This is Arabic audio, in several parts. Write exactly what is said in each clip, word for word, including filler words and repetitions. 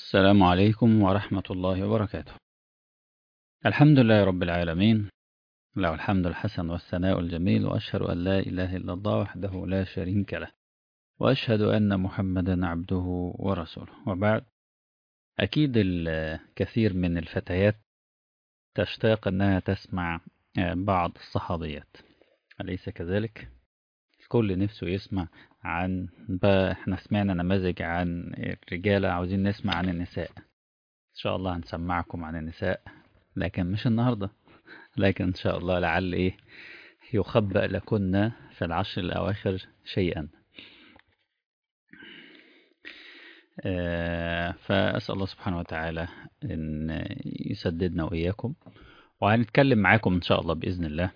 السلام عليكم ورحمة الله وبركاته. الحمد لله رب العالمين، له الحمد الحسن والثناء الجميل، وأشهد أن لا إله إلا الله وحده لا شريك له، وأشهد أن محمدا عبده ورسوله. وبعد، أكيد الكثير من الفتيات تشتاق أنها تسمع بعض الصحابيات، أليس كذلك؟ الكل نفسه يسمع عن بقى. احنا سمعنا نماذج عن الرجالة، عاوزين نسمع عن النساء. إن شاء الله هنسمعكم عن النساء، لكن مش النهاردة، لكن إن شاء الله لعل إيه يخبأ لكن في العشر الأواخر شيئا. آه، فأسأل الله سبحانه وتعالى أن يسددنا وإياكم. وهنتكلم معاكم إن شاء الله بإذن الله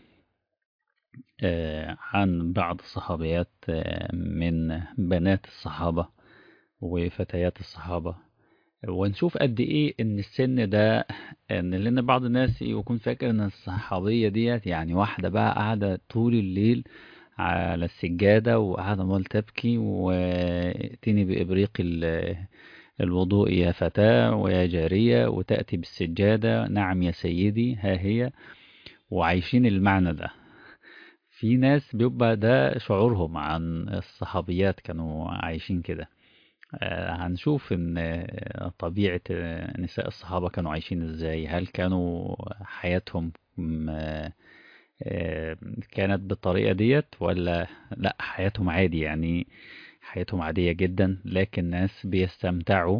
آه، عن بعض الصحابيات آه، من بنات الصحابة وفتيات الصحابة، ونشوف قد ايه ان السن ده، ان لان بعض الناس يكون فاكر ان الصحابية ديت يعني واحدة بقى قاعدة طول الليل على السجادة وقاعدة مال تبكي، واتيني بإبريق ال- الوضوء يا فتاة ويا جارية، وتأتي بالسجادة نعم يا سيدي ها هي، وعايشين المعنى ده. في ناس بيبقى ده شعورهم عن الصحابيات، كانوا عايشين كده. آه، هنشوف ان آه، طبيعة آه، نساء الصحابة كانوا عايشين ازاي. هل كانوا حياتهم م- آه، آه، كانت بالطريقة ديت ولا لا، حياتهم عادي يعني، حياتهم عادية جدا، لكن ناس بيستمتعوا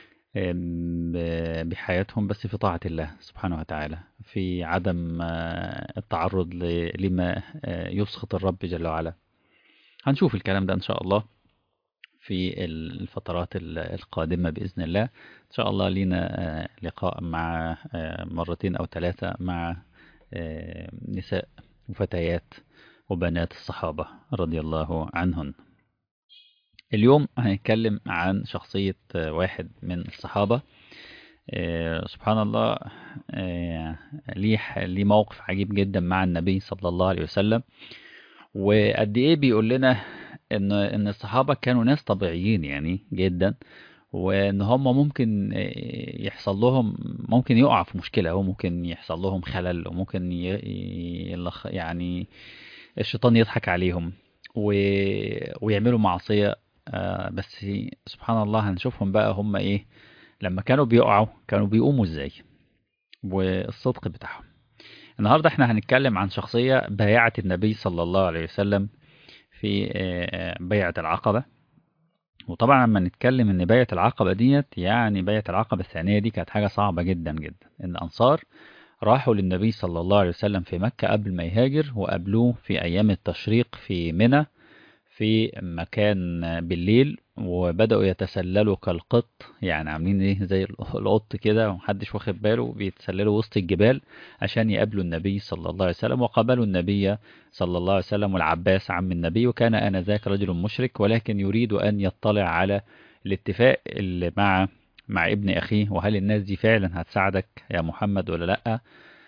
آم، ب- بحياتهم بس في طاعة الله سبحانه وتعالى، في عدم آه، التعرض ل- لما آه، يسخط الرب جل وعلا. هنشوف الكلام ده إن شاء الله في الفترات ال- القادمة بإذن الله. إن شاء الله لينا آه، لقاء مع آه، مرتين أو ثلاثة مع آه، نساء وفتيات وبنات الصحابة رضي الله عنهن. اليوم هنتكلم عن شخصية آه، واحد من الصحابة. آه، سبحان الله، آه، ليه ليه موقف عجيب جدا مع النبي صلى الله عليه وسلم، وقد ايه بيقول لنا ان ان الصحابه كانوا ناس طبيعيين يعني جدا، وان هم ممكن يحصل لهم، ممكن يقع في مشكله، او ممكن يحصل لهم خلل، وممكن ي- يلخ يعني الشيطان يضحك عليهم و... ويعملوا معصيه. آه، بس سبحان الله هنشوفهم بقى هم ايه لما كانوا بيقعوا، كانوا بيقوموا ازاي، والصدق بتاعهم. النهارده احنا هنتكلم عن شخصيه بايعت النبي صلى الله عليه وسلم في آه، بيعة العقبة. وطبعا لما نتكلم ان بيعة العقبة ديت، يعني بيعة العقبة الثانية دي كانت حاجة صعبة جدا جدا. ان الانصار راحوا للنبي صلى الله عليه وسلم في مكة قبل ما يهاجر، وقابلوه في ايام التشريق في منى في مكان بالليل، وبدأوا يتسللوا كالقط، يعني عاملين ايه زي القط كده ومحدش واخد باله، بيتسللوا وسط الجبال عشان يقابلوا النبي صلى الله عليه وسلم. وقابلوا النبي صلى الله عليه وسلم والعباس عم النبي، وكان آنذاك رجل مشرك ولكن يريد أن يطلع على الاتفاق اللي مع مع ابن أخيه، وهل الناس دي فعلا هتساعدك يا محمد ولا لأ.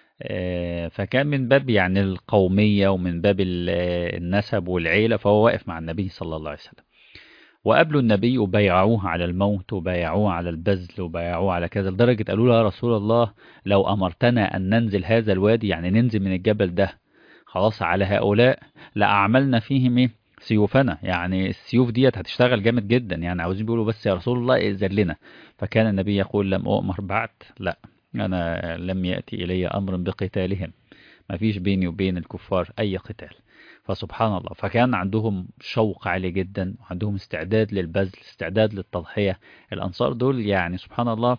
آه، فكان من باب يعني القومية، ومن باب ال- آه، النسب والعيلة، فهو واقف مع النبي صلى الله عليه وسلم. وقابلوا النبي وبايعوه على الموت، وبايعوه على البذل، وبايعوه على كذا، لدرجة قالوا له يا رسول الله لو أمرتنا أن ننزل هذا الوادي، يعني ننزل من الجبل ده خلاص على هؤلاء، لأعملنا فيهم إيه سيوفنا، يعني السيوف ديت هتشتغل جامد جدا، يعني عاوزين بيقولوا بس يا رسول الله ائذن لنا. فكان النبي يقول لم أؤمر بعد، لا، أنا لم يأتي إلي أمر بقتالهم، ما فيش بيني وبين الكفار أي قتال. فسبحان الله، فكان عندهم شوق عالي جدا، وعندهم استعداد للبذل، استعداد للتضحية. الأنصار دول يعني سبحان الله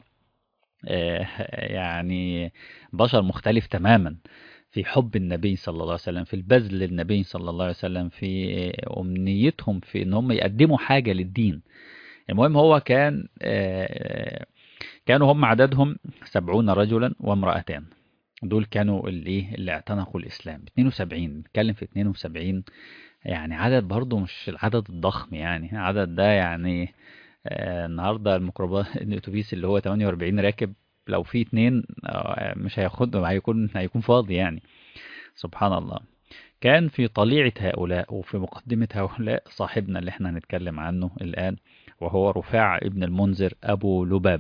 آه، يعني بشر مختلف تماما في حب النبي صلى الله عليه وسلم، في البذل للنبي صلى الله عليه وسلم، في أمنيتهم في إن هم يقدموا حاجة للدين. المهم هو كان آه، كانوا هم عددهم سبعون رجلا وامرأتان. دول كانوا اللي ايه اللي اعتنقوا الإسلام اتنين وسبعين، نتكلم في اتنين وسبعين، يعني عدد برضو مش العدد الضخم، يعني عدد ده يعني آه النهارده الميكروباص الاتوبيس اللي هو تمانية وأربعين راكب، لو في اتنين آه مش هياخدهم، هيكون هيكون فاضي يعني. سبحان الله. كان في طليعة هؤلاء وفي مقدمة هؤلاء صاحبنا اللي احنا هنتكلم عنه الآن، وهو رفاعة ابن المنذر أبو لبابة.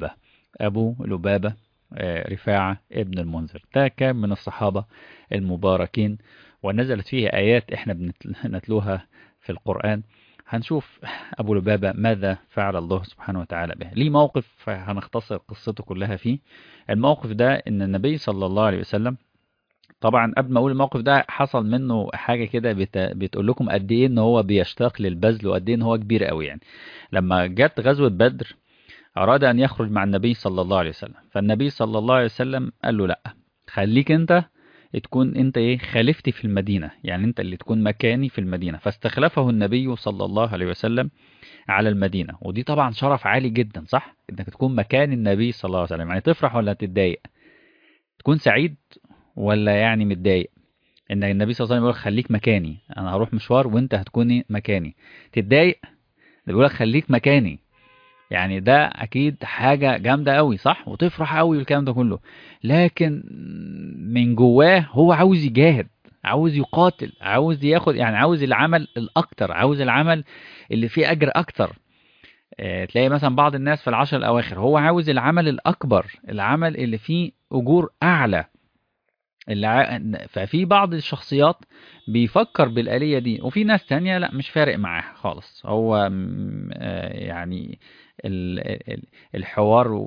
أبو لبابة آه، رفاعة ابن المنذر. ده كان من الصحابة المباركين، ونزلت فيه آيات احنا بنتلوها في القرآن. هنشوف أبو لبابة ماذا فعل الله سبحانه وتعالى به. ليه موقف هنختصر قصته كلها فيه. الموقف ده إن النبي صلى الله عليه وسلم، طبعا قبل ما اقول الموقف ده، حصل منه حاجه كده بت... بتقول لكم قد ايه ان هو بيشتاق للبذل، وقد ايه ان هو كبير قوي يعني. لما جت غزوه بدر، اراد ان يخرج مع النبي صلى الله عليه وسلم، فالنبي صلى الله عليه وسلم قال له لا، خليك انت تكون انت ايه خليفتي في المدينه، يعني انت اللي تكون مكاني في المدينه. فاستخلفه النبي صلى الله عليه وسلم على المدينه. ودي طبعا شرف عالي جدا، صح؟ انك تكون مكان النبي صلى الله عليه وسلم. يعني تفرح ولا تتضايق؟ تكون سعيد ولا يعني متضايق ان النبي صلى الله عليه وسلم يقول لك خليك مكاني، انا هروح مشوار وانت هتكوني مكاني؟ تتضايق؟ ده بيقول لك خليك مكاني، يعني ده اكيد حاجه جامده قوي، صح؟ وتفرح قوي والكلام ده كله. لكن من جواه هو عاوز يجاهد، عاوز يقاتل، عاوز ياخد، يعني عاوز العمل الاكتر، عاوز العمل اللي فيه اجر اكتر. آه، تلاقي مثلا بعض الناس في العشر الاواخر هو عاوز العمل الاكبر، العمل اللي فيه اجور اعلى. اللي ع... ففي بعض الشخصيات بيفكر بالآلية دي، وفي ناس تانية لا، مش فارق معاه خالص. هو م- آه يعني ال... ال- الحوار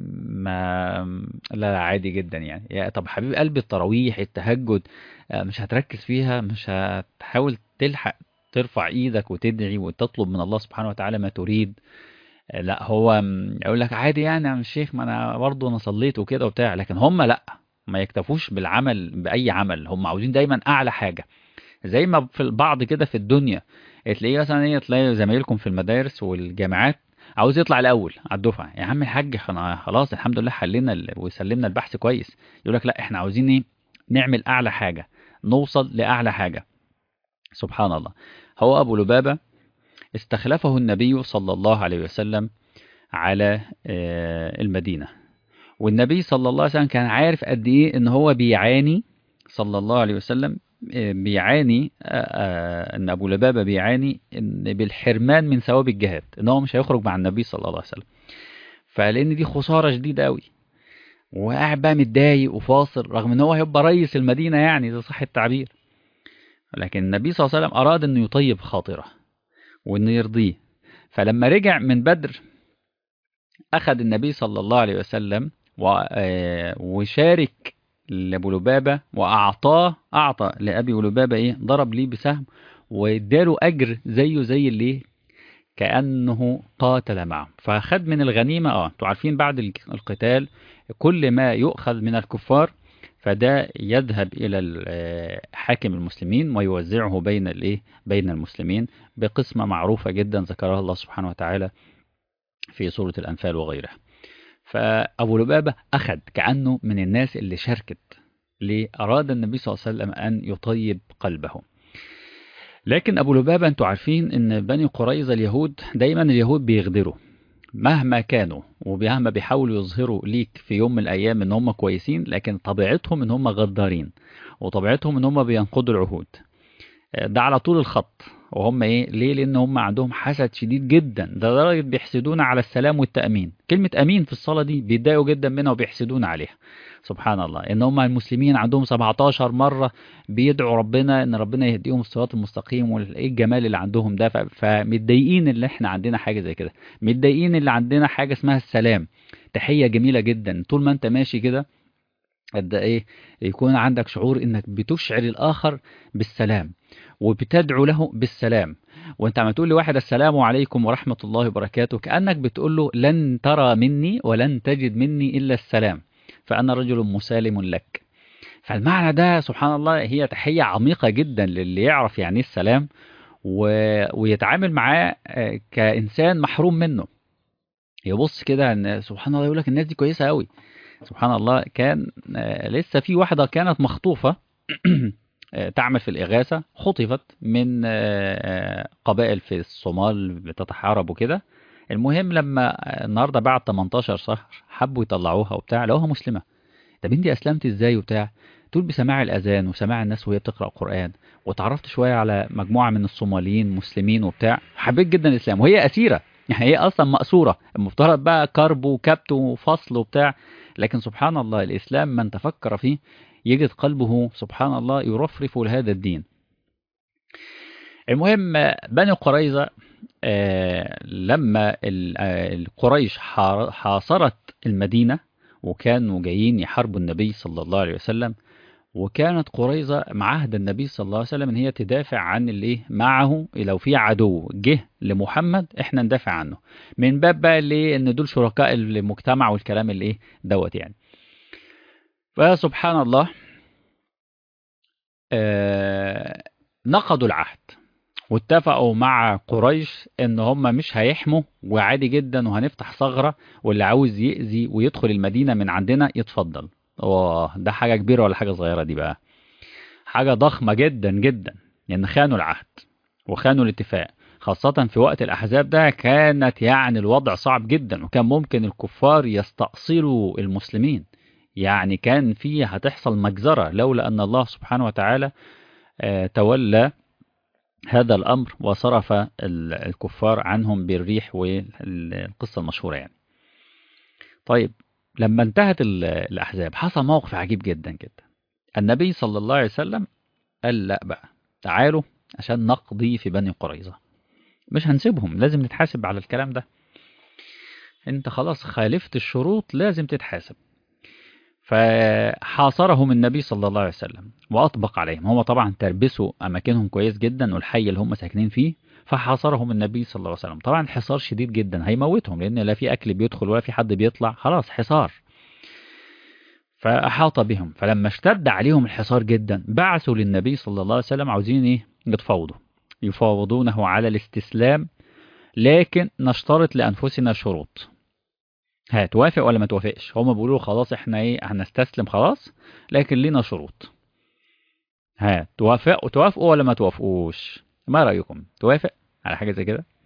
ما لا لا، عادي جدا يعني. يا طب حبيب قلبي، التراويح التهجد آه، مش هتركز فيها؟ مش هتحاول تلحق ترفع ايدك وتدعي وتطلب من الله سبحانه وتعالى ما تريد؟ آه، لا، هو م- يقول لك عادي يعني يا عم الشيخ، ما انا برضه انا صليت وكده وبتاع. لكن هم لا، ما يكتفوش بالعمل بأي عمل، هم عاوزين دايما أعلى حاجة. زي ما في البعض كده في الدنيا، تلاقيه مثلا ايه، تلاقي زمايلكم في المدارس والجامعات عاوز يطلع الأول على الدفعة. يا عم الحاج، احنا خلاص الحمد لله حلينا ال- وسلمنا البحث كويس. يقول لك لا، احنا عاوزين ايه، نعمل أعلى حاجة، نوصل لأعلى حاجة. سبحان الله. هو أبو لبابة استخلفه النبي صلى الله عليه وسلم على آه، المدينة. والنبي صلى الله عليه وسلم كان عارف قد ايه ان هو بيعاني، صلى الله عليه وسلم آه، بيعاني آه، آه، ان ابو لبابة بيعاني ان بالحرمان من ثواب الجهاد، ان هو مش هيخرج مع النبي صلى الله عليه وسلم. فلان دي خسارة شديدة قوي، وقاعد بقى متضايق وفاصل، رغم ان هو هيبقى رئيس المدينة يعني، ده صح التعبير. لكن النبي صلى الله عليه وسلم اراد انه يطيب خاطره وانه يرضيه. فلما رجع من بدر، أخذ النبي صلى الله عليه وسلم و- آه، وشارك لأبو لبابة، وأعطاه، أعطى لأبي لبابة إيه، ضرب ليه بسهم، واداله أجر زيه زي اللي كأنه قاتل معه. فأخذ من الغنيمة. اه انتوا عارفين بعد الك- القتال كل ما يؤخذ من الكفار فده يذهب إلى ال- آه، حاكم المسلمين ويوزعه بين الإيه، بين المسلمين، بقسمة معروفة جدا ذكرها الله سبحانه وتعالى في سورة الأنفال وغيرها. فأبو لبابة أخذ كأنه من الناس اللي شاركت. ليه؟ أراد النبي صلى الله عليه وسلم أن يطيب قلبه. لكن أبو لبابة أنتوا عارفين أن بني قريظة اليهود دايما اليهود بيغدروا مهما كانوا، ومهما بيحاولوا يظهروا ليك في يوم من الأيام أن هم كويسين، لكن طبيعتهم أن هم غدارين، وطبيعتهم أن هم بينقضوا العهود. ده على طول الخط. وهم ايه ليه؟ لان هم عندهم حسد شديد جدا، ده لدرجه بيحسدون على السلام والتامين. كلمه امين في الصلاه دي بيتضايقوا جدا منها وبيحسدون عليها. سبحان الله. ان هم المسلمين عندهم سبعتاشر مره بيدعوا ربنا ان ربنا يهديهم الصراط المستقيم، وايه الجمال اللي عندهم ده. ف- فمتضايقين اللي احنا عندنا حاجه زي كده، متضايقين اللي عندنا حاجه اسمها السلام. تحيه جميله جدا طول ما انت ماشي كده، قد ايه يكون عندك شعور انك بتشعر الاخر بالسلام، وبتدعو له بالسلام. وانت عم تقول لواحد السلام عليكم ورحمة الله وبركاته، كأنك بتقول له لن ترى مني ولن تجد مني إلا السلام، فأنا رجل مسالم لك. فالمعنى ده سبحان الله هي تحية عميقة جدا للي يعرف يعني إيه السلام، و... ويتعامل معاه آه، كإنسان محروم منه. يبص كده ان سبحان الله، يقول لك الناس دي كويسة قوي. سبحان الله. كان آه، لسه في واحدة كانت مخطوفة آه، تعمل في الإغاثة، خطفت من آه، آه، قبائل في الصومال بتتحارب وكده. المهم لما آه، النهارده بعد تمنتاشر شهر حبوا يطلعوها وبتاع، لقوها مسلمة. طب انت اسلمت ازاي وبتاع؟ تقول بسماع الاذان وسماع الناس وهي بتقرا قران، وتعرفت شويه على مجموعه من الصوماليين مسلمين وبتاع، حبيت جدا الاسلام وهي اسيره. يعني هي اصلا مأسورة، المفترض بقى كرب وكبت وفصل وبتاع، لكن سبحان الله الاسلام من تفكر فيه يجد قلبه سبحان الله يرفرف لهذا الدين. المهم بني قريظة آه، لما ال- آه، القريش حار- حاصرت المدينة وكانوا جايين يحاربوا النبي صلى الله عليه وسلم، وكانت قريظة معاهد النبي صلى الله عليه وسلم ان هي تدافع عن الايه معه، لو في عدو جه لمحمد احنا ندافع عنه، من باب بقى الايه ان دول شركاء المجتمع والكلام الايه دوت يعني. فسبحان الله آه نقضوا العهد واتفقوا مع قريش ان هم مش هيحموا وعادي جدا وهنفتح ثغرة، واللي عاوز يأذي ويدخل المدينة من عندنا يتفضل. واه ده حاجة كبيرة ولا حاجة صغيرة دي بقى؟ حاجة ضخمة جدا جدا، لأن يعني خانوا العهد وخانوا الاتفاق، خاصة في وقت الأحزاب ده كانت يعني الوضع صعب جدا، وكان ممكن الكفار يستأصلوا المسلمين، يعني كان فيه هتحصل مجزرة لولا أن الله سبحانه وتعالى آه، تولى هذا الأمر وصرف الكفار عنهم بالريح، والقصة المشهورة يعني. طيب لما انتهت الأحزاب حصل موقف عجيب جدا جدا. النبي صلى الله عليه وسلم قال لا بقى تعالوا عشان نقضي في بني قريظة، مش هنسيبهم، لازم نتحاسب على الكلام ده، انت خلاص خالفت الشروط لازم تتحاسب. فحاصرهم النبي صلى الله عليه وسلم وأطبق عليهم، هم طبعا تربسوا أماكنهم كويس جدا والحي اللي هم ساكنين فيه، فحاصرهم النبي صلى الله عليه وسلم. طبعا الحصار شديد جدا هيموتهم، لأن لا في أكل بيدخل ولا في حد بيطلع، خلاص حصار. فأحاط بهم، فلما اشتد عليهم الحصار جدا بعثوا للنبي صلى الله عليه وسلم عاوزين ايه يتفاوضوا، يفاوضونه على الاستسلام، لكن نشترط لأنفسنا شروط. هتوافق ولا ما توافقش؟ هما بيقولوا خلاص احنا ايه هنستسلم خلاص، لكن لينا شروط. ها توافق توافقوا ولا ما توافقوش؟ ما رأيكم؟ توافق على حاجة زي كده؟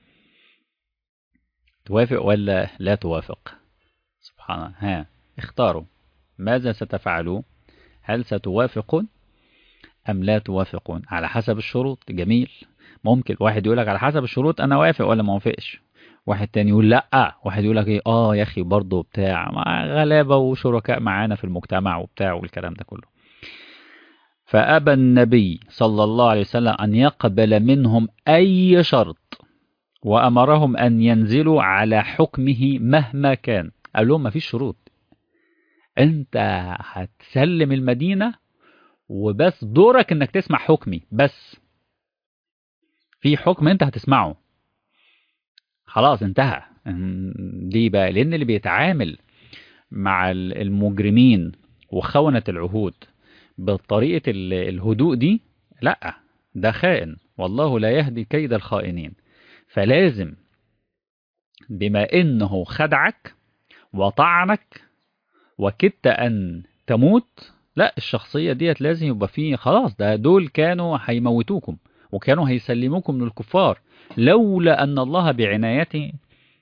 توافق ولا لا توافق؟ سبحان الله. ها اختاروا ماذا ستفعلوا، هل ستوافقون أم لا توافقون على حسب الشروط؟ جميل. ممكن واحد يقول لك على حسب الشروط أنا وافق ولا ما وافقش، واحد تاني يقول لأ، واحد يقول لك إيه آه يا أخي برضه بتاع مع غلابة وشركاء معانا في المجتمع وبتاع والكلام ده كله. فأبى النبي صلى الله عليه وسلم أن يقبل منهم أي شرط، وأمرهم أن ينزلوا على حكمه مهما كان. قال لهم ما فيش شروط، أنت هتسلم المدينة وبس دورك انك تسمع حكمي، بس في حكم انت هتسمعه خلاص انتهى. دي بقى لان اللي بيتعامل مع المجرمين وخونة العهود بطريقة الهدوء دي لا، ده خائن، والله لا يهدي كيد الخائنين. فلازم بما انه خدعك وطعنك وكدت ان تموت، لا الشخصية ديت لازم يبقى فيه خلاص، ده دول كانوا هيموتوكم وكانوا هيسلموكم للكفار لولا أن الله بعنايته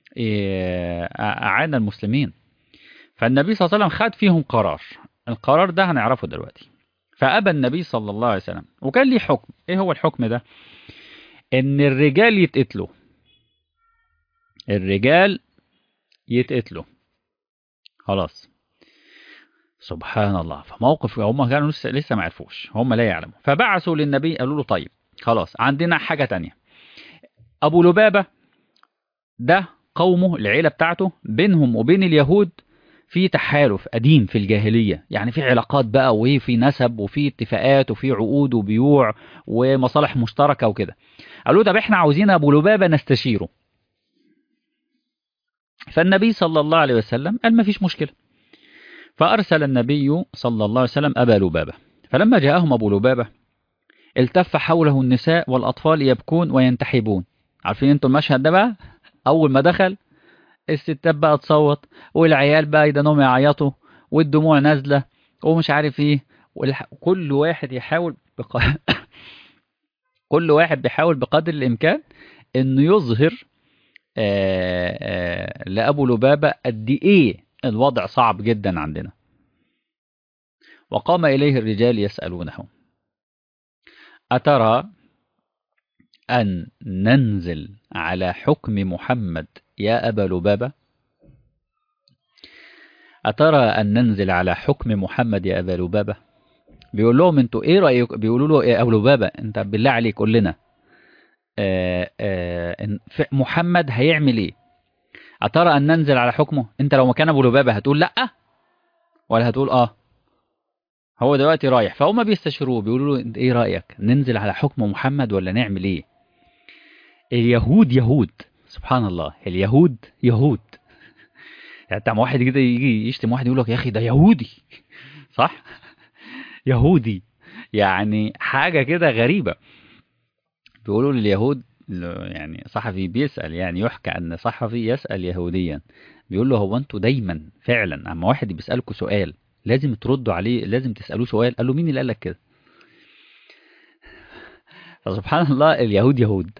أعان المسلمين. فالنبي صلى الله عليه وسلم خد فيهم قرار، القرار ده هنعرفه دلوقتي. فأبى النبي صلى الله عليه وسلم، وكان ليه حكم. ايه هو الحكم ده؟ ان الرجال يتقتلوا، الرجال يتقتلوا خلاص. سبحان الله. فموقف هم كانوا لسه لسه ما عرفوش، هم لا يعلموا. فبعثوا للنبي قالوا له طيب خلاص عندنا حاجة تانية، أبو لبابة ده قومه العيلة بتاعته بينهم وبين اليهود في تحالف قديم في الجاهلية، يعني في علاقات بقى وفي نسب وفي اتفاقات وفي عقود وبيوع ومصالح مشتركة وكده. قالوا طب احنا عاوزين أبو لبابة نستشيره. فالنبي صلى الله عليه وسلم قال ما فيش مشكلة. فأرسل النبي صلى الله عليه وسلم أبا لبابة. فلما جاءهم أبو لبابة التف حوله النساء والأطفال يبكون وينتحبون. عارفين انتوا المشهد ده بقى؟ أول ما دخل الستات بقى تصوت والعيال بقى يدنهم يعيطوا والدموع نازلة ومش عارف ايه، كل واحد يحاول بق... كل واحد بيحاول بقدر الإمكان انه يظهر آآ آآ لأبو لبابة قد ايه الوضع صعب جدا عندنا. وقام إليه الرجال يسألونه أترى أن ننزل على حكم محمد يا أبا لبابة أترى أن ننزل على حكم محمد يا أبا لبابة؟ بيقول لهم انتوا ايه رأيك، بيقولوا له يا أبو لبابة انت بالله عليك قول لنا آه آه إن محمد هيعمل ايه؟ أترى أن ننزل على حكمه؟ انت لو مكان أبو لبابة هتقول لأ ولا هتقول اه؟ هو دلوقتي رايح، فهم بيستشيروه بيقولوا له انت ايه رأيك، ننزل على حكم محمد ولا نعمل ايه؟ اليهود يهود، سبحان الله، اليهود يهود. يعني انت واحد كده يجي يشتم واحد يقول لك يا اخي ده يهودي، صح؟ يهودي، يعني حاجة كده غريبة. بيقولوا لليهود، يعني صحفي بيسأل، يعني يحكى أن صحفي يسأل يهوديا بيقول له هو أنتوا دايما فعلا أما واحد بيسألكوا سؤال لازم تردوا عليه، لازم تسألوه سؤال؟ قال له مين اللي قال لك كده؟ فسبحان الله اليهود يهود.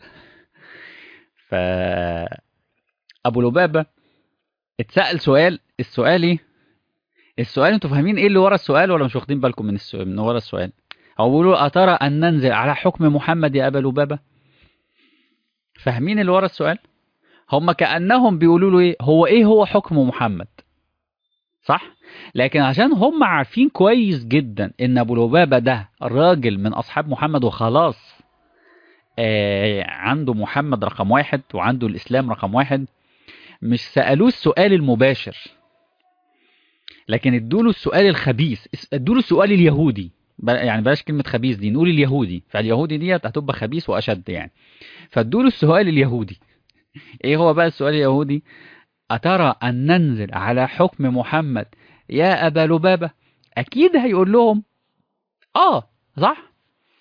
فأبو لبابة اتسأل سؤال، السؤال ايه؟ السؤال انتوا فاهمين ايه اللي ورا السؤال ولا مش واخدين بالكم من السؤال من ورا السؤال؟ هو بيقولوا أترى أن ننزل على حكم محمد يا أبا لبابة؟ فاهمين اللي ورا السؤال؟ هم كأنهم بيقولوا له ايه هو ايه هو حكم محمد، صح؟ لكن عشان هم عارفين كويس جدا ان ابو لبابة ده راجل من اصحاب محمد وخلاص، آه عنده محمد رقم واحد وعنده الاسلام رقم واحد، مش سألوه السؤال المباشر، لكن ادوله السؤال الخبيث، ادوله السؤال اليهودي، يعني بلاش كلمة خبيث دي، نقول اليهودي، فاليهودي ديت هتبقى خبيث واشد يعني. فادوله السؤال اليهودي. ايه هو بقى السؤال اليهودي؟ أترى أن ننزل على حكم محمد يا أبا لبابة؟ أكيد هيقول لهم آه، صح؟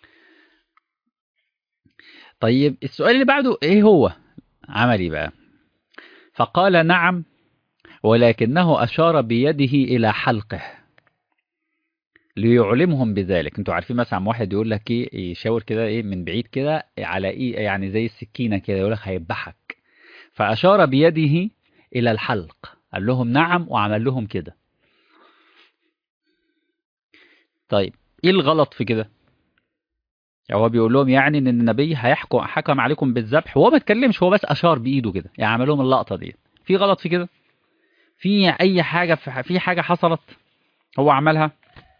طيب السؤال اللي بعده إيه هو؟ عملي بقى، فقال نعم ولكنه أشار بيده إلى حلقه ليعلمهم بذلك. انتوا عارفين مثلا واحد يقول لك ايه، يشاور كده ايه من بعيد كده على ايه، يعني زي السكينة كده، يقول لك هيذبحك، فأشار بيده إلى الحلق، قال لهم نعم وعمل لهم كده. طيب ايه الغلط في كده؟ يعني هو بيقول لهم يعني ان النبي هيحكم حكم عليكم بالذبح، وهو ما اتكلمش، هو بس اشار بايده كده، يعني عمل لهم اللقطه دي. في غلط في كده؟ في اي حاجه، في في حاجه حصلت هو عملها؟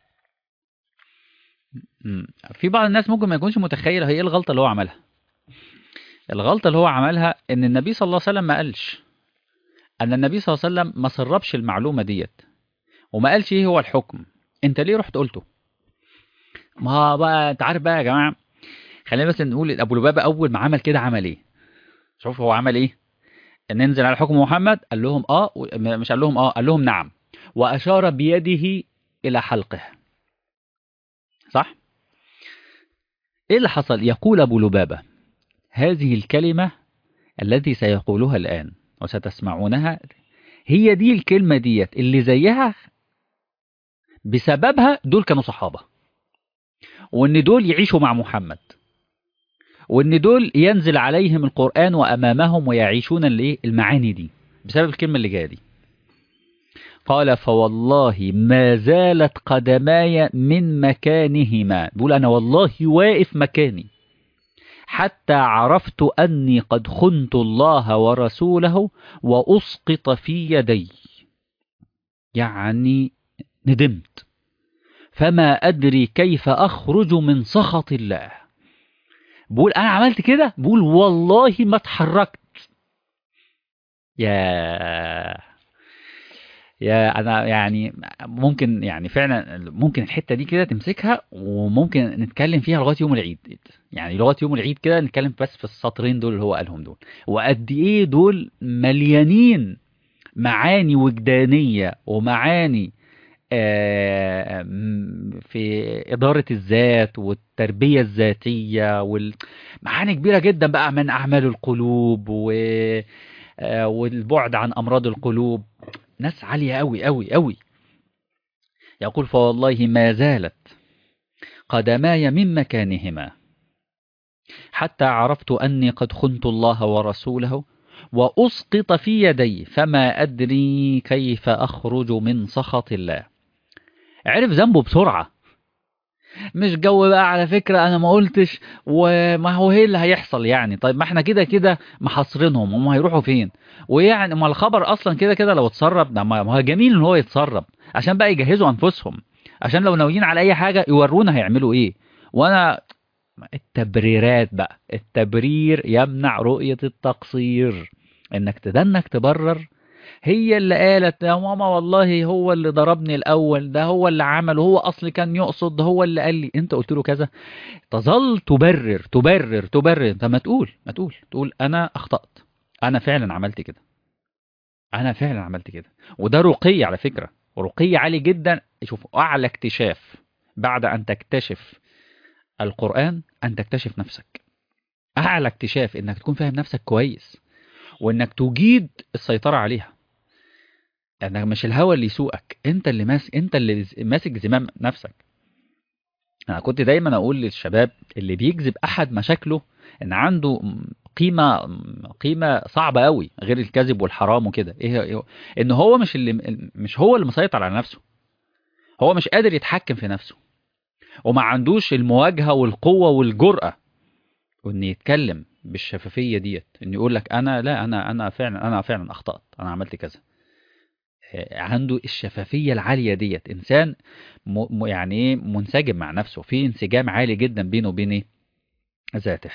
مم. في بعض الناس ممكن ما يكونش متخيل هي ايه الغلطه اللي هو عملها. الغلطه اللي هو عملها ان النبي صلى الله عليه وسلم ما قالش، ان النبي صلى الله عليه وسلم ما سربش المعلومه ديت، وما قالش ايه هو الحكم. انت ليه رحت قلته؟ ما بقى انت عارف بقى يا جماعه، خلينا بس نقول ابو لبابه اول ما عمل كده عمل ايه. شوف هو عمل ايه، ننزل على حكم محمد، قال لهم اه، مش قال لهم اه، قال لهم نعم، واشار بيده الى حلقه، صح؟ ايه اللي حصل؟ يقول ابو لبابه هذه الكلمه التي سيقولها الان وستسمعونها، هي دي الكلمه ديت اللي زيها بسببها دول كانوا صحابه، وان دول يعيشوا مع محمد، وان دول ينزل عليهم القران وامامهم ويعيشون الايه المعاني دي بسبب الكلمه اللي جايه دي. قال فوالله ما زالت قدماي من مكانهما، بيقول أنا والله واقف مكاني حتى عرفت أني قد خنت الله ورسوله وأسقط في يدي، يعني ندمت، فما أدري كيف أخرج من سخط الله. بقول أنا عملت كده، بقول والله ما اتحركت. يا يا انا يعني ممكن، يعني فعلا ممكن الحته دي كده تمسكها وممكن نتكلم فيها لغايه يوم العيد، يعني لغايه يوم العيد كده نتكلم بس في السطرين دول اللي هو قالهم دول، وقد ايه دول مليانين معاني وجدانيه ومعاني آه، م- في إدارة الذات والتربية الذاتية والمعاني كبيرة جدا بقى من أعمال القلوب و آه، والبعد عن أمراض القلوب، ناس عالية أوي أوي أوي. يقول فوالله ما زالت قدماي من مكانهما حتى عرفت أني قد خنت الله ورسوله وأسقط في يدي فما أدري كيف أخرج من سخط الله. عرف ذنبه بسرعة، مش جو بقى على فكرة انا ما قلتش وما هو ايه اللي هيحصل يعني. طيب ما احنا كده كده محاصرينهم، هم هيروحوا فين؟ ويعني ما الخبر اصلا كده كده لو اتسرب ده، ما ما هو جميل ان هو يتسرب عشان بقى يجهزوا انفسهم، عشان لو ناويين على اي حاجة يورونا هيعملوا ايه. وانا التبريرات بقى، التبرير يمنع رؤية التقصير. انك تدنك تبرر، هي اللي قالت يا ماما والله هو اللي ضربني الاول، ده هو اللي عمل، هو اصلي كان يقصد، ده هو اللي قال لي، انت قلت له كذا. تظل تبرر تبرر تبرر. طب ما تقول ما تقول تقول انا اخطأت، انا فعلا عملت كده، انا فعلا عملت كده. وده رقي على فكرة، رقي عالي جدا. شوف اعلى اكتشاف بعد ان تكتشف القرآن ان تكتشف نفسك. اعلى اكتشاف انك تكون فاهم نفسك كويس، وانك تجيد السيطرة عليها. يعني مش الهوى اللي يسوقك، انت اللي ماسك، انت اللي ماسك زمام نفسك. انا كنت دايما اقول للشباب اللي بيجذب احد مشاكله ان عنده قيمة قيمة صعبة قوي غير الكذب والحرام وكده، ايه إيه- ان هو مش اللي مش هو اللي مسيطر على نفسه، هو مش قادر يتحكم في نفسه، وما عندوش المواجهة والقوة والجرأة وان يتكلم بالشفافية ديت، ان يقول لك انا لا انا انا فعلا انا فعلا اخطأت، انا عملت كذا. عنده الشفافية العالية ديت، إنسان م... م- يعني إيه منسجم مع نفسه، في انسجام عالي جدا بينه وبين إيه؟ ذاته.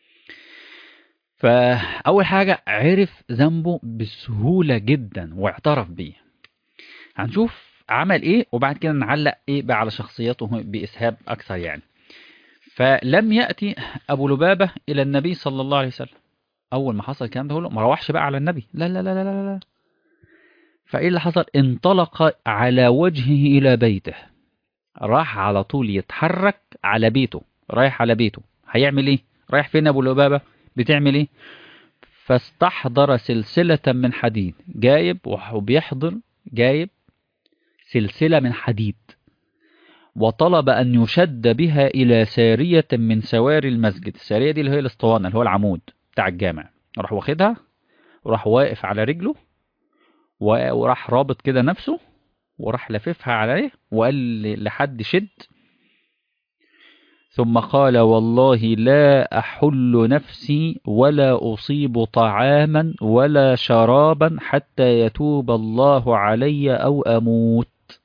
فأول حاجة عرف ذنبه بسهولة جدا واعترف بيه. هنشوف عمل إيه وبعد كده نعلق إيه بقى على شخصيته بإسهاب أكثر يعني. فلم يأتي أبو لبابة إلى النبي صلى الله عليه وسلم. أول ما حصل الكلام ده هو ما روحش بقى على النبي، لا لا لا لا لا لا. فإيه اللي حصل؟ انطلق على وجهه إلى بيته، راح على طول يتحرك على بيته، رايح على بيته. هيعمل ايه؟ رايح فين ابو لبابة؟ بتعمل ايه؟ فاستحضر سلسلة من حديد، جايب وبيحضر، جايب سلسلة من حديد، وطلب أن يشد بها إلى سارية من سواري المسجد. السارية دي اللي هي الاسطوانة، اللي هو العمود بتاع الجامع. راح واخدها وراح واقف على رجله، وراح رابط كده نفسه، وراح لففها عليه وقال لحد شد. ثم قال والله لا أحل نفسي ولا أصيب طعاما ولا شرابا حتى يتوب الله علي أو أموت.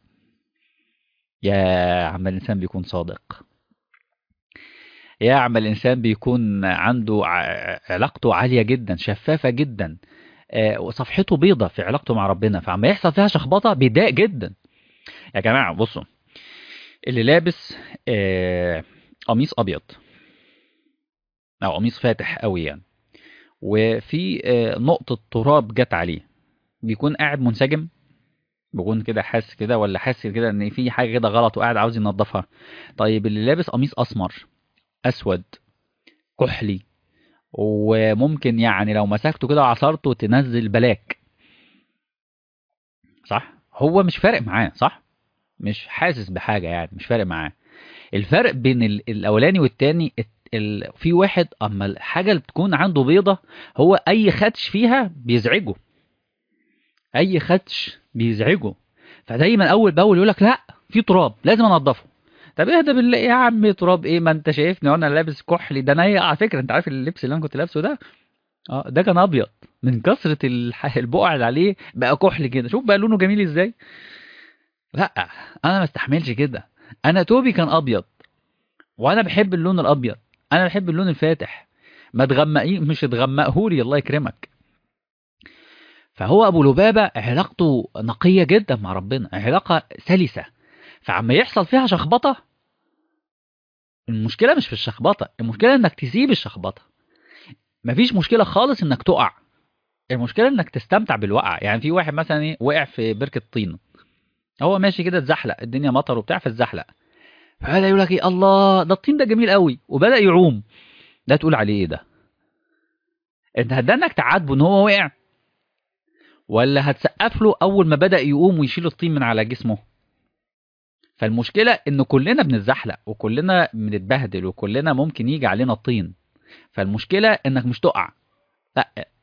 يا عم الإنسان بيكون صادق، يا عم الإنسان بيكون عنده ع- علاقته عالية جدا، شفافة جدا، آه، وصفحته بيضة في علاقته مع ربنا. فعما يحصل فيها شخبطة بيضايق جدا. يا جماعة بصوا، اللي لابس آه، قميص أبيض أو قميص فاتح قوي يعني، وفي آه، نقطة تراب جت عليه، بيكون قاعد منسجم، بيكون كده حاسس كده، ولا حاسس كده ان في حاجة كده غلط وقاعد عاوز ينظفها. طيب اللي لابس قميص اسمر، اسود، كحلي، وممكن يعني لو مسكته كده وعصرته تنزل بلاك، صح؟ هو مش فارق معاه، صح؟ مش حاسس بحاجة يعني، مش فارق معاه. الفرق بين ال- الاولاني والتاني الت- ال... في واحد اما الحاجة اللي بتكون عنده بيضة، هو اي خدش فيها بيزعجه، اي خدش بيزعجه. فدايما اول باول يقول لك لا في تراب لازم انضفه. طب اهدى بالله يا عم، تراب ايه؟ ما انت شايفني وانا لابس كحلي، ده انا على فكره انت عارف اللبس اللي انا كنت لابسه ده، اه ده كان ابيض، من كثره الح- البقع اللي عليه بقى كحلي كده، شوف بقى لونه جميل ازاي. لا انا ما استحملش كده، انا توبي كان ابيض، وانا بحب اللون الابيض، انا بحب اللون الفاتح، ما تغمقيه، مش تغمقهولي الله يكرمك. فهو ابو لبابه علاقته نقيه جدا مع ربنا، علاقه سلسه. فعما يحصل فيها شخبطه، المشكله مش في الشخبطه، المشكله انك تسيب الشخبطه. مفيش مشكله خالص انك تقع، المشكله انك تستمتع بالوقع. يعني في واحد مثلا ايه وقع في بركه طين، هو ماشي كده اتزحلق، الدنيا مطر وبتاع فاتزحلق، فبدا يقول لك ايه، الله ده الطين ده جميل قوي، وبدا يعوم. ده تقول عليه ايه ده؟ انت هتدنك تعاتبه ان هو وقع، ولا هتسقف له اول ما بدا يقوم ويشيل الطين من على جسمه؟ فالمشكلة إن كلنا بنتزحلق وكلنا بنتبهدل وكلنا ممكن يجي علينا الطين. فالمشكلة إنك مش تقع، لا،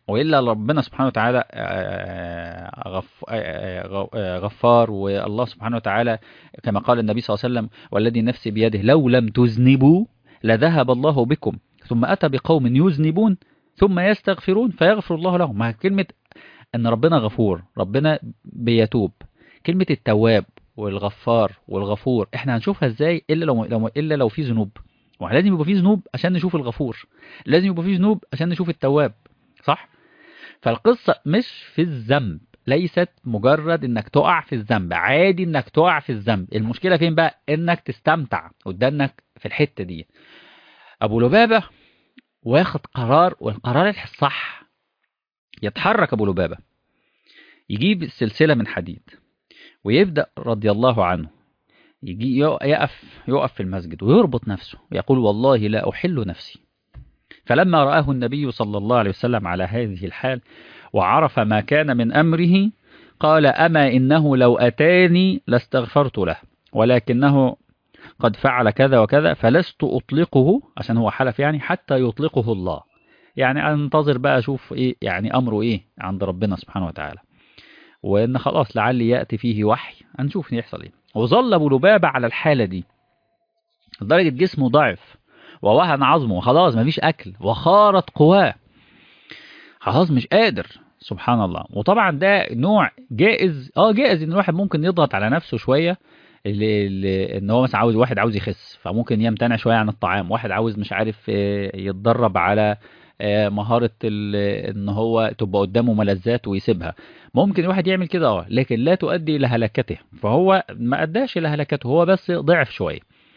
وإلا ربنا سبحانه وتعالى غف... غفار، والله سبحانه وتعالى كما قال النبي صلى الله عليه وسلم: والذي نفسي بيده لو لم تذنبوا لذهب الله بكم ثم أتى بقوم يذنبون ثم يستغفرون فيغفر الله لهم. مع كلمة أن ربنا غفور، ربنا بيتوب، كلمة التواب والغفار والغفور احنا هنشوفها ازاي إلا لو, لو... إلا لو في ذنوب، ولازم يبقى في ذنوب عشان نشوف الغفور، لازم يبقى في ذنوب عشان نشوف التواب، صح؟ فالقصة مش في الذنب، ليست مجرد انك تقع في الذنب، عادي انك تقع في الذنب، المشكلة فين بقى؟ انك تستمتع قدامك في الحتة دي. ابو لبابة واخد قرار، والقرار الصح، يتحرك ابو لبابة، يجيب السلسلة من حديد ويبدأ رضي الله عنه يجي يقف يقف في المسجد ويربط نفسه ويقول: والله لا أحل نفسي. فلما رآه النبي صلى الله عليه وسلم على هذه الحال وعرف ما كان من أمره قال: أما إنه لو أتاني لاستغفرت له، ولكنه قد فعل كذا وكذا فلست أطلقه، عشان هو حلف يعني، حتى يطلقه الله. يعني أنتظر بقى أشوف إيه يعني أمره إيه عند ربنا سبحانه وتعالى، وإن خلاص لعلي يأتي فيه وحي هنشوف يحصل إيه. وظل أبو لبابة على الحالة دي لدرجة جسمه ضعف ووهن عظمه وخلاص مفيش أكل وخارت قواه، خلاص مش قادر، سبحان الله. وطبعا ده نوع جائز، اه جائز ان الواحد ممكن يضغط على نفسه شوية، اللي اللي ان هو مثلا عاوز، واحد عاوز يخس فممكن يمتنع شوية عن الطعام، واحد عاوز مش عارف يتدرب على مهارة ان هو تبقى قدامه ملذات ويسيبها، ممكن الواحد يعمل كده اه، لكن لا تؤدي الى هلكته، فهو ما اداش الى هلكته، هو بس ضعف شوية.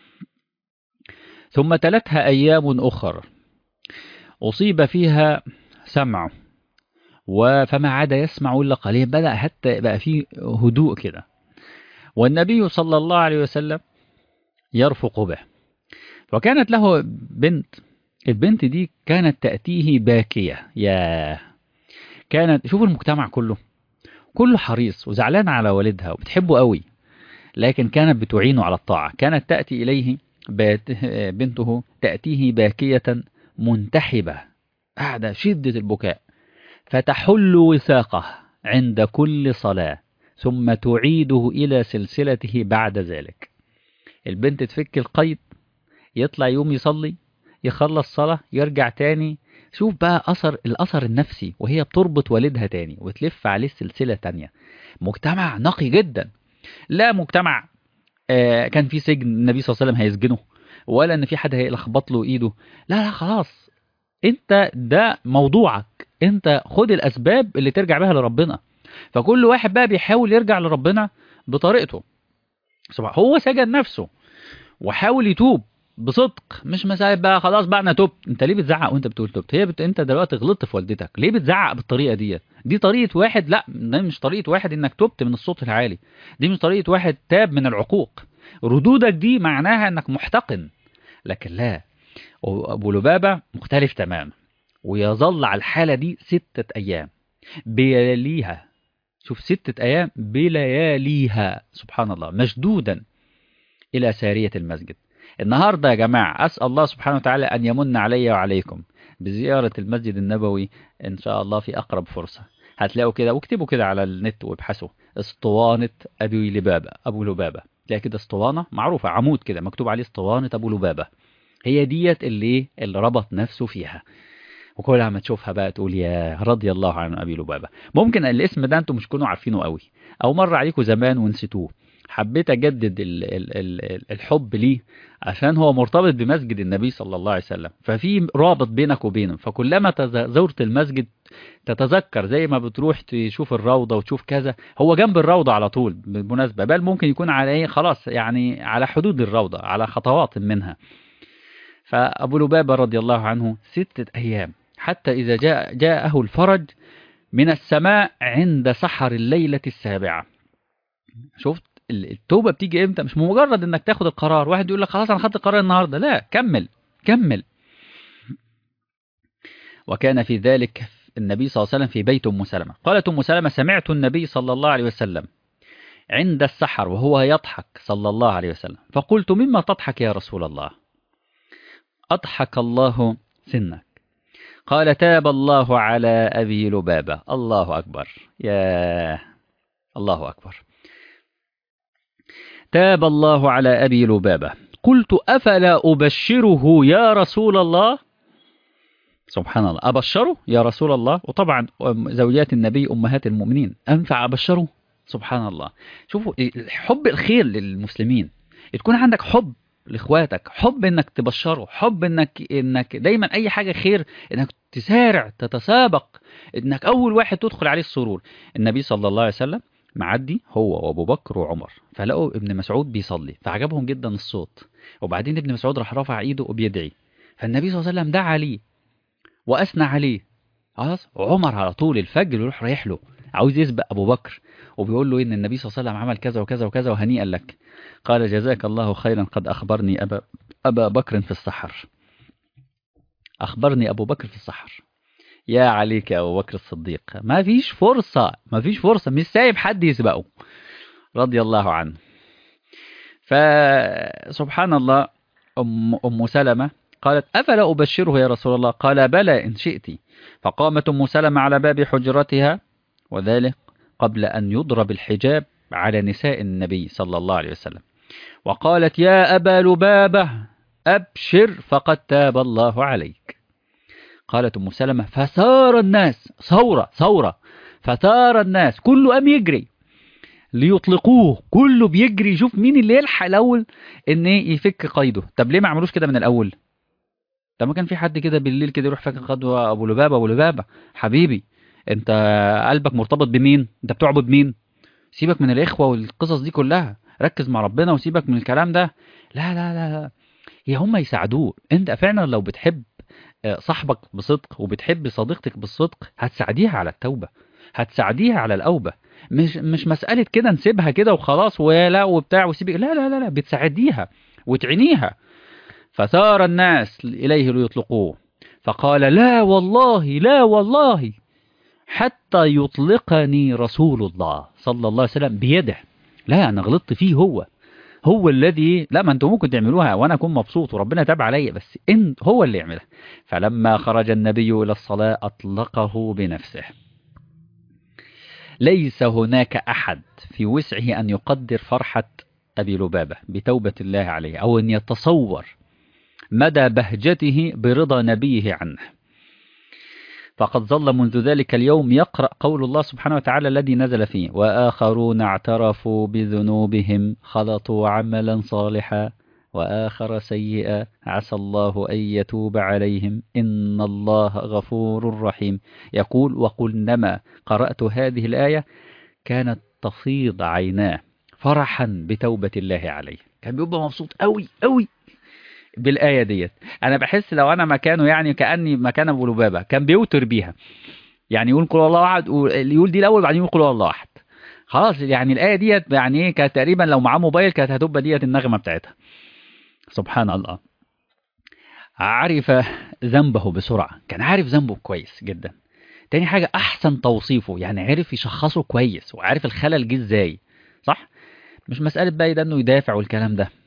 ثم تلتها ايام اخرى اصيب فيها سمعه فما عاد يسمع إلا قليلا، بدأ حتى بقى فيه هدوء كده، والنبي صلى الله عليه وسلم يرفق به. وكانت له بنت، البنت دي كانت تأتيه باكية، يا كانت، شوف المجتمع كله كله حريص وزعلان على والدها وبتحبه قوي، لكن كانت بتعينه على الطاعة. كانت تأتي إليه بنته تأتيه باكية منتحبة، قاعدة شدة البكاء، فتحل وثاقه عند كل صلاة ثم تعيده إلى سلسلته بعد ذلك. البنت تفك القيد، يطلع يوم يصلي، يخلص صلاة، يرجع تاني. شوف بقى أثر الأثر النفسي، وهي بتربط والدها تاني وتلف عليه السلسلة تانية. مجتمع نقي جدا، لا مجتمع آه كان في سجن النبي صلى الله عليه وسلم هيسجنه، ولا ان في حد هيلخبط له ايده، لا لا خلاص، انت ده موضوعك، انت خد الاسباب اللي ترجع بها لربنا. فكل واحد بقى بيحاول يرجع لربنا بطريقته، سبحان، هو سجن نفسه وحاول يتوب بصدق، مش مسألة بقى خلاص بقى انا تبت. انت ليه بتزعق وانت بتقول تبت؟ هي بت... انت دلوقتي غلطت في والدتك، ليه بتزعق بالطريقه دي؟ دي طريقه واحد، لا دي مش طريقه واحد انك تبت من الصوت العالي، دي مش طريقه واحد تاب من العقوق. ردودك دي معناها انك محتقن، لكن لا، ابو لبابه مختلف تماما، ويظل على الحاله دي ستة ايام بلياليها، شوف ستة ايام بلياليها، سبحان الله، مشدودا الى ساريه المسجد. النهاردة يا جماعة أسأل الله سبحانه وتعالى أن يمن علي وعليكم بزيارة المسجد النبوي إن شاء الله في أقرب فرصة. هتلاقوا كده، واكتبوا كده على النت وابحثوا اسطوانة أبي لبابة، أبو لبابة، تلاقي كده اسطوانة معروفة، عمود كده مكتوب عليه اسطوانة أبو لبابة، هي ديت اللي اللي ربط نفسه فيها. وكل ما تشوفها بقى تقول يا رضي الله عن أبي لبابة. ممكن الاسم ده أنتم مش كونوا عارفينه قوي، أو مر عليكم زمان ونسيتوه، حبيت أجدد ال ال ال الحب ليه عشان هو مرتبط بمسجد النبي صلى الله عليه وسلم، ففي رابط بينك وبينه، فكلما زرت المسجد تتذكر، زي ما بتروح تشوف الروضة وتشوف كذا، هو جنب الروضة على طول بالمناسبة، بل ممكن يكون على ايه خلاص يعني على حدود الروضة، على خطوات منها. فأبو لبابة رضي الله عنه ستة أيام، حتى إذا جاء جاءه الفرج من السماء عند سحر الليلة السابعة. شفت التوبة بتيجي امتى؟ مش مجرد انك تاخد القرار، واحد يقول لك خلاص انا خدت القرار النهاردة، لا، كمل كمل. وكان في ذلك النبي صلى الله عليه وسلم في بيت أم سلمة. قالت أم سلمة: سمعت النبي صلى الله عليه وسلم عند السحر وهو يضحك صلى الله عليه وسلم، فقلت: مما تضحك يا رسول الله؟ أضحك الله سنك. قال تاب الله على أبي لبابة. الله أكبر، يا الله أكبر. تاب الله على أبي لبابة. قلت أفلا أبشره يا رسول الله. سبحان الله، أبشره يا رسول الله؟ وطبعا زوجات النبي أمهات المؤمنين، أنفع أبشره؟ سبحان الله. شوفوا حب الخير للمسلمين، تكون عندك حب لاخواتك، حب انك تبشره، حب انك انك دايما اي حاجه خير انك تسارع تتسابق، انك اول واحد تدخل عليه السرور. النبي صلى الله عليه وسلم معدي هو وابو بكر وعمر، فلقوا ابن مسعود بيصلي فعجبهم جدا الصوت، وبعدين ابن مسعود راح رافع ايده وبيدعي، فالنبي صلى الله عليه وسلم دعا عليه واثنى عليه. خلاص عمر على طول الفجر يروح رايح له عاوز يسبق ابو بكر، وبيقول له ان النبي صلى الله عليه وسلم عمل كذا وكذا وكذا وهنيئا لك. قال جزاك الله خيرا، قد اخبرني ابا ابا بكر في السحر، اخبرني ابو بكر في السحر. يا عليك يا ابو بكر الصديق، ما فيش فرصه ما فيش فرصه مش سايب حد يسبقه رضي الله عنه. فسبحان الله، ام ام سلمة قالت افلا ابشره يا رسول الله؟ قال بلى ان شئت. فقامت ام سلمة على باب حجرتها، وذلك قبل أن يضرب الحجاب على نساء النبي صلى الله عليه وسلم، وقالت يا أبا لبابة أبشر فقد تاب الله عليك. قالت أم سلمة فثار الناس، ثورة ثورة، فثار الناس كله أم يجري ليطلقوه، كله بيجري يشوف مين اللي يلحق الأول إن يفك قيده. طب ليه ما عملوش كده من الأول؟ طب ما كان في حد كده بالليل كده يروح فك قيده أبو لبابة. أبو لبابة حبيبي، انت قلبك مرتبط بمين؟ انت بتعبد مين؟ سيبك من الاخوه والقصص دي كلها، ركز مع ربنا وسيبك من الكلام ده. لا لا لا لا، يا هم يساعدوه. انت فعلا لو بتحب صاحبك بصدق وبتحب صديقتك بالصدق هتساعديها على التوبه، هتساعديها على الاوبه. مش مش مساله كده نسيبها كده وخلاص ولا وبتاع وسيبك، لا لا لا لا، بتساعديها وتعينيها. فثار الناس اليه ليطلقوه، فقال لا والله لا والله حتى يطلقني رسول الله صلى الله عليه وسلم بيده. لا أنا غلطت فيه، هو هو الذي، لا ما أنتم ممكن تعملوها وأنا أكون مبسوط وربنا تاب علي، بس إن هو اللي يعملها. فلما خرج النبي إلى الصلاة أطلقه بنفسه. ليس هناك أحد في وسعه أن يقدر فرحة أبي لبابة بتوبة الله عليه، أو أن يتصور مدى بهجته برضا نبيه عنه. فقد ظل منذ ذلك اليوم يقرأ قول الله سبحانه وتعالى الذي نزل فيه وآخرون اعترفوا بذنوبهم خلطوا عملا صالحا وآخر سيئا عسى الله أن يتوب عليهم إن الله غفور رحيم. يقول وكلما قرأت هذه الآية كانت تفيض عيناه فرحا بتوبة الله عليه، كان بيبقى مبسوط قوي قوي بالآية ديت. أنا بحس لو أنا مكانه يعني كأني مكان أبو لبابة كان بيوتر بيها، يعني يقول قل الله أحد، يقول دي الأول بعدين يقول قل الله أحد، خلاص. يعني الآية ديت يعني إيه، كانت تقريبا لو معاه موبايل كانت هتبقى ديت النغمة بتاعتها. سبحان الله. عرف ذنبه بسرعة، كان عارف ذنبه كويس جدا. تاني حاجة أحسن توصيفه، يعني عرف يشخصه كويس وعارف الخلل جه إزاي، صح؟ مش مسألة بقى ده إنه يدافع والكلام ده.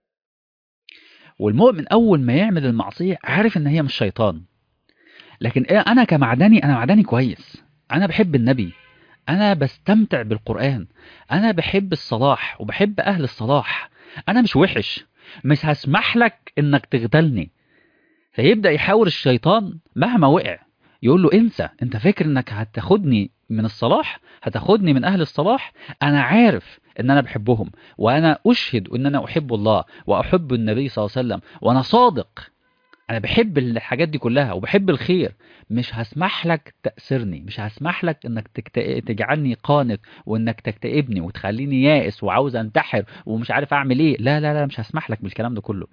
والمؤمن أول ما يعمل المعصية عارف إن هي مش شيطان، لكن إيه، أنا كمعدني أنا معدني كويس، أنا بحب النبي، أنا بستمتع بالقرآن، أنا بحب الصلاح وبحب أهل الصلاح، أنا مش وحش، مش هسمح لك إنك تغتالني. فيبدأ يحاول الشيطان مهما وقع يقول له انسى، انت فاكر انك هتاخدني من الصلاح، هتاخدني من اهل الصلاح؟ انا عارف ان انا بحبهم، وانا اشهد ان انا احب الله واحب النبي صلى الله عليه وسلم، وانا صادق، انا بحب الحاجات دي كلها وبحب الخير. مش هسمح لك تأسرني، مش هسمح لك انك تكتئ... تجعلني قانط وانك تكتئبني وتخليني يائس وعاوز انتحر ومش عارف اعمل ايه. لا لا لا، مش هسمح لك بالكلام ده كله.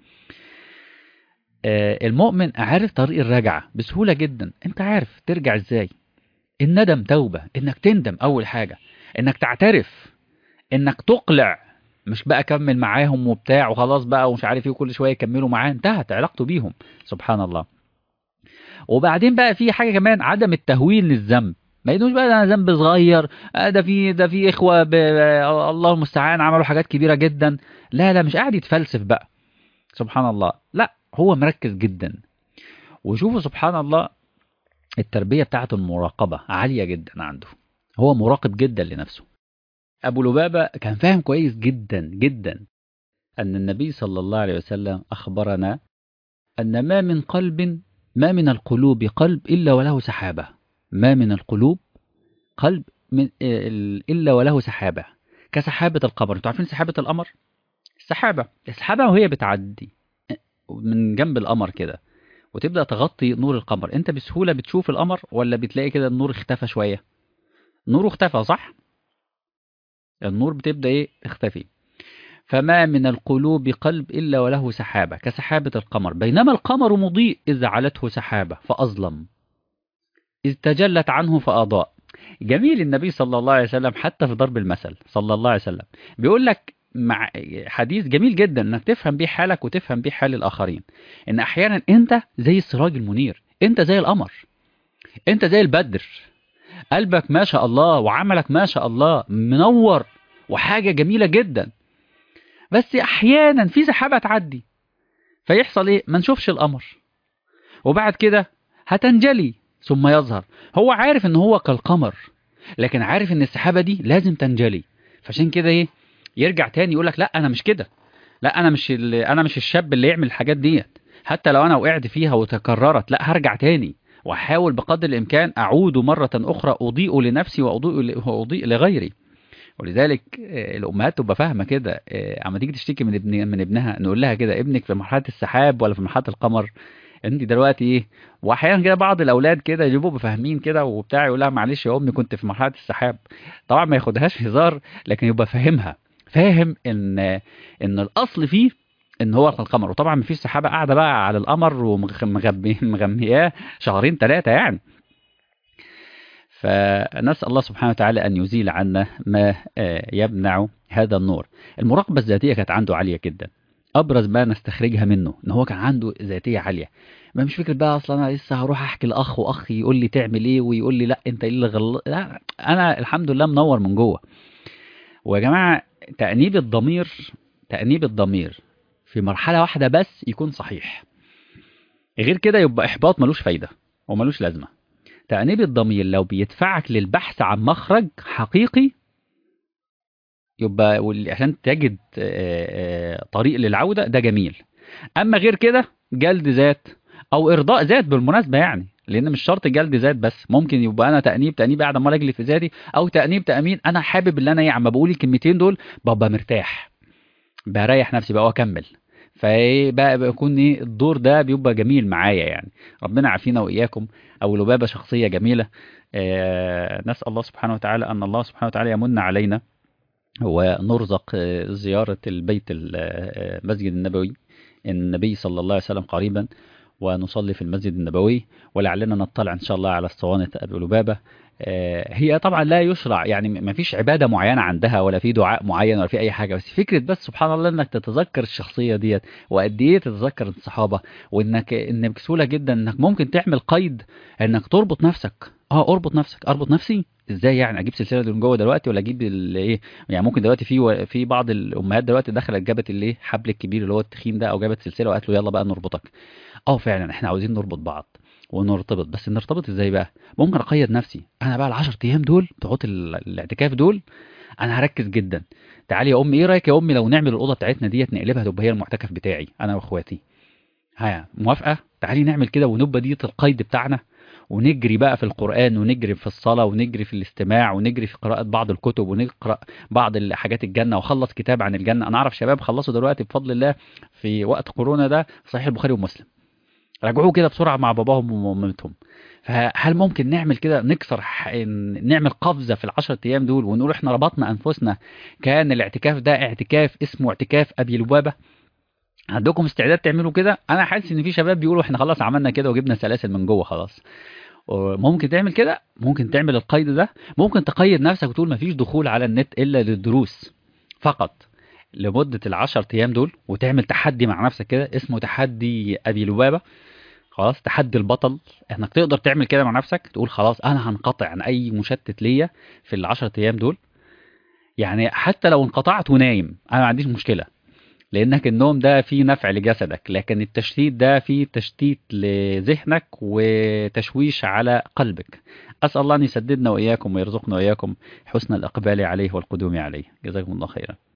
المؤمن عارف طريق الرجعة بسهولة جدا. انت عارف ترجع ازاي. الندم توبة، انك تندم اول حاجة، انك تعترف، انك تقلع، مش بقى كمل معاهم وبتاع وخلاص بقى ومش عارف ايه وكل شوية يكملوا معاه، انتهت علاقته بيهم. سبحان الله. وبعدين بقى في حاجة كمان، عدم التهويل للذنب. ما يدوش بقى ده ذنب صغير، ده في ده في اخوة ب... الله المستعان عملوا حاجات كبيرة جدا. لا لا، مش قاعد يتفلسف بقى. سبحان الله، لا هو مركز جدا. وشوفوا سبحان الله، التربية بتاعته المراقبة عالية جدا عنده، هو مراقب جدا لنفسه. أبو لبابة كان فاهم كويس جدا جدا أن النبي صلى الله عليه وسلم أخبرنا أن ما من قلب ما من القلوب قلب إلا وله سحابة، ما من القلوب قلب من إلا وله سحابة كسحابة القمر. انتوا عارفين سحابة القمر؟ السحابة السحابة وهي بتعدي من جنب القمر كده وتبدأ تغطي نور القمر، انت بسهولة بتشوف القمر ولا بتلاقي كده النور اختفى شوية؟ نوره اختفى صح؟ النور بتبدأ ايه اختفي. فما من القلوب قلب إلا وله سحابة كسحابة القمر، بينما القمر مضيء إذ علته سحابة فأظلم، إذ تجلت عنه فأضاء. جميل النبي صلى الله عليه وسلم حتى في ضرب المثل صلى الله عليه وسلم بيقول لك مع حديث جميل جدا انك تفهم بيه حالك وتفهم بيه حال الآخرين، ان احيانا انت زي السراج المنير، انت زي القمر، انت زي البدر، قلبك ما شاء الله وعملك ما شاء الله منور وحاجة جميلة جدا، بس احيانا في سحابة تعدي فيحصل ايه؟ ما نشوفش القمر، وبعد كده هتنجلي ثم يظهر. هو عارف ان هو كالقمر، لكن عارف ان السحابة دي لازم تنجلي، فعشان كده ايه يرجع تاني يقول لك لا انا مش كده، لا انا مش انا مش الشاب اللي يعمل الحاجات ديت، حتى لو انا وقعت فيها وتكررت لا هرجع تاني واحاول بقدر الامكان اعود مرة اخرى اضيء لنفسي واضيء واضيء لغيري. ولذلك الامهات تبقى فاهمه كده، اما تيجي تشتكي من ابن من ابنها نقول لها كده ابنك في مرحله السحاب ولا في مرحله القمر؟ انت دلوقتي ايه؟ واحيانا كده بعض الاولاد كده يبقوا فاهمين كده وبتاع يقول لها معلش يا امي كنت في مرحله السحاب، طبعا ما ياخدهاش هزار لكن يبقى فاهمها، فاهم ان ان الاصل فيه ان هو القمر. وطبعا مفيش سحابه قاعده بقى على القمر ومغمياه شهرين ثلاثه يعني. فنسأل الله سبحانه وتعالى أن يزيل عنا ما يمنع هذا النور. المراقبة الذاتية كانت عنده عالية جدا، أبرز ما نستخرجها منه إن هو كان عنده ذاتية عالية. ما مش فكرة بقى أصلا أنا لسه هروح أحكي لأخ وأخ يقول لي تعمل إيه ويقول لي لا أنت إيه اللي غلط، لا أنا الحمد لله منور من جوه. ويا جماعة تأنيب الضمير، تأنيب الضمير في مرحلة واحدة بس يكون صحيح، غير كده يبقى إحباط ملوش فايدة وملوش لازمة. تأنيب الضمير لو بيدفعك للبحث عن مخرج حقيقي يبقى عشان تجد طريق للعودة ده جميل. أما غير كده جلد ذات أو إرضاء ذات بالمناسبة يعني، لأن مش شرط جلد ذات بس، ممكن يبقى أنا تأنيب تأنيب قاعد عمال أجلد في ذاتي، أو تأنيب تأمين أنا حابب اللي أنا إيه عم بقول الكلمتين دول ببقى مرتاح بريح نفسي بقى وأكمل، فايه بقى بيكون ايه الدور ده بيبقى جميل معايا يعني. ربنا يعافينا واياكم. ابو لبابه شخصيه جميله، آه نسال الله سبحانه وتعالى ان الله سبحانه وتعالى يمن علينا ونرزق آه زياره البيت المسجد النبوي النبي صلى الله عليه وسلم قريبا، ونصلي في المسجد النبوي، ولعلنا نطلع ان شاء الله على اسطوانه ابي لبابه. هي طبعا لا يشرع يعني ما فيش عبادة معينة عندها ولا في دعاء معين ولا في أي حاجة، بس فكرة بس سبحان الله إنك تتذكر الشخصية ديت وقد إيه تتذكر الصحابة، وإنك إن بسهولة جدا إنك ممكن تعمل قيد إنك تربط نفسك. أه أربط نفسك، أربط نفسي إزاي يعني؟ أجيب سلسلة دي من جوه دلوقتي ولا أجيب الإيه يعني؟ ممكن دلوقتي في في بعض الأمهات دلوقتي دخلت جابت الإيه حبل الكبير اللي هو التخين ده، أو جابت سلسلة وقالت له يلا بقى نربطك. أه فعلا إحنا عاوزين نربط بعض ونرتبط، بس نرتبط ازاي بقى؟ ممكن اقيد نفسي انا بقى العشر ايام دول بتوع الاعتكاف دول انا هركز جدا. تعالي يا امي، ايه رايك يا امي لو نعمل الاوضه بتاعتنا ديت نقلبها تبقى هي المعتكف بتاعي انا واخواتي؟ ها موافقه؟ تعالي نعمل كده ونبقى ديت القيد بتاعنا، ونجري بقى في القرآن ونجري في الصلاة ونجري في الاستماع ونجري في قراءة بعض الكتب ونقرأ بعض الحاجات الجنة وخلص كتاب عن الجنة. أنا أعرف شباب خلصوا دلوقتي بفضل الله في وقت كورونا ده صحيح البخاري ومسلم، راجعوه كده بسرعة مع باباهم ومامتهم. فهل ممكن نعمل كده نكسر نعمل قفزة في العشرة أيام دول ونقول إحنا ربطنا أنفسنا كان الاعتكاف ده اعتكاف اسمه اعتكاف أبي لبابة؟ عندكم استعداد تعملوا كده؟ أنا حاسس إن في شباب بيقولوا إحنا خلاص عملنا كده وجبنا سلاسل من جوه خلاص. ممكن تعمل كده، ممكن تعمل القيد ده، ممكن تقيد نفسك وتقول مفيش دخول على النت إلا للدروس فقط لمدة العشر أيام دول، وتعمل تحدي مع نفسك كده اسمه تحدي أبي لبابة. خلاص تحدي البطل، انك تقدر تعمل كده مع نفسك، تقول خلاص انا هنقطع عن اي مشتت ليا في العشرة ايام دول، يعني حتى لو انقطعت ونايم انا ما عنديش مشكلة، لأنك النوم ده فيه نفع لجسدك، لكن التشتيت ده فيه تشتيت لذهنك وتشويش على قلبك. أسأل الله أن يسددنا وإياكم ويرزقنا وإياكم حسن الإقبال عليه والقدوم عليه. جزاكم الله خيرا.